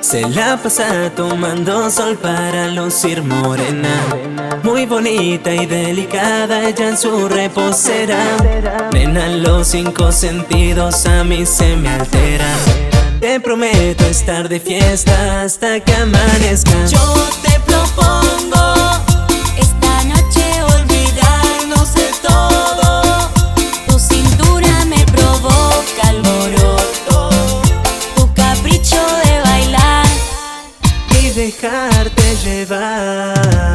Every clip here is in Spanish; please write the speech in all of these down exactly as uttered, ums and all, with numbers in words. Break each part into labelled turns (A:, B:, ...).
A: Se la pasa tomando sol para lucir morena, muy bonita y delicada ella en su reposera. Nena, los cinco sentidos a mí se me alteran. Te prometo estar de fiesta hasta que amanezca.
B: Yo te propongo esta noche olvidarnos de todo. Tu cintura me provoca alboroto, tu capricho de bailar
A: y dejarte llevar.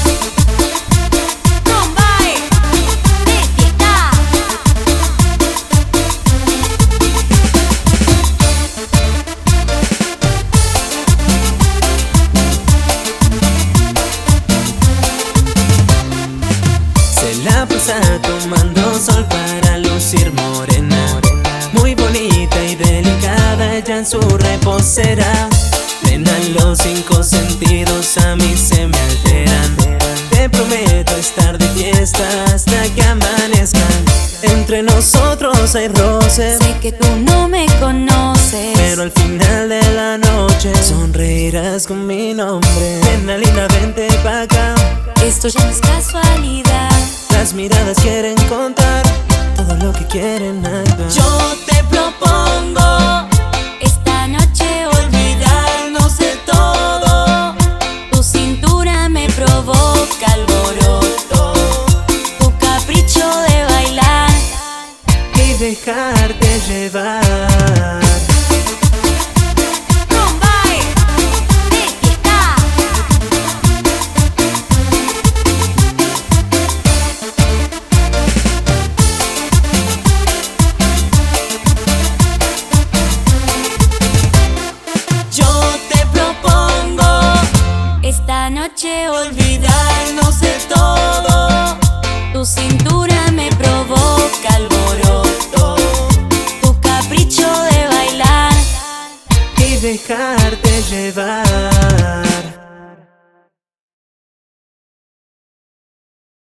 A: La pasa tomando sol para lucir morena, muy bonita y delicada ella en su reposera. Nena, los cinco sentidos a mí se me alteran. Te prometo estar de fiesta hasta que amanezcan. Entre nosotros hay roces,
B: sé que tú no me conoces,
A: pero al final de la noche sonreirás con mi nombre. Nena linda, vente pa' acá,
B: esto ya no es casualidad.
A: Las miradas quieren contar todo lo que quieren hablar.
B: Yo te propongo esta noche olvidarnos de todo. Tu cintura me provoca alboroto, tu capricho de bailar
A: y dejarte llevar.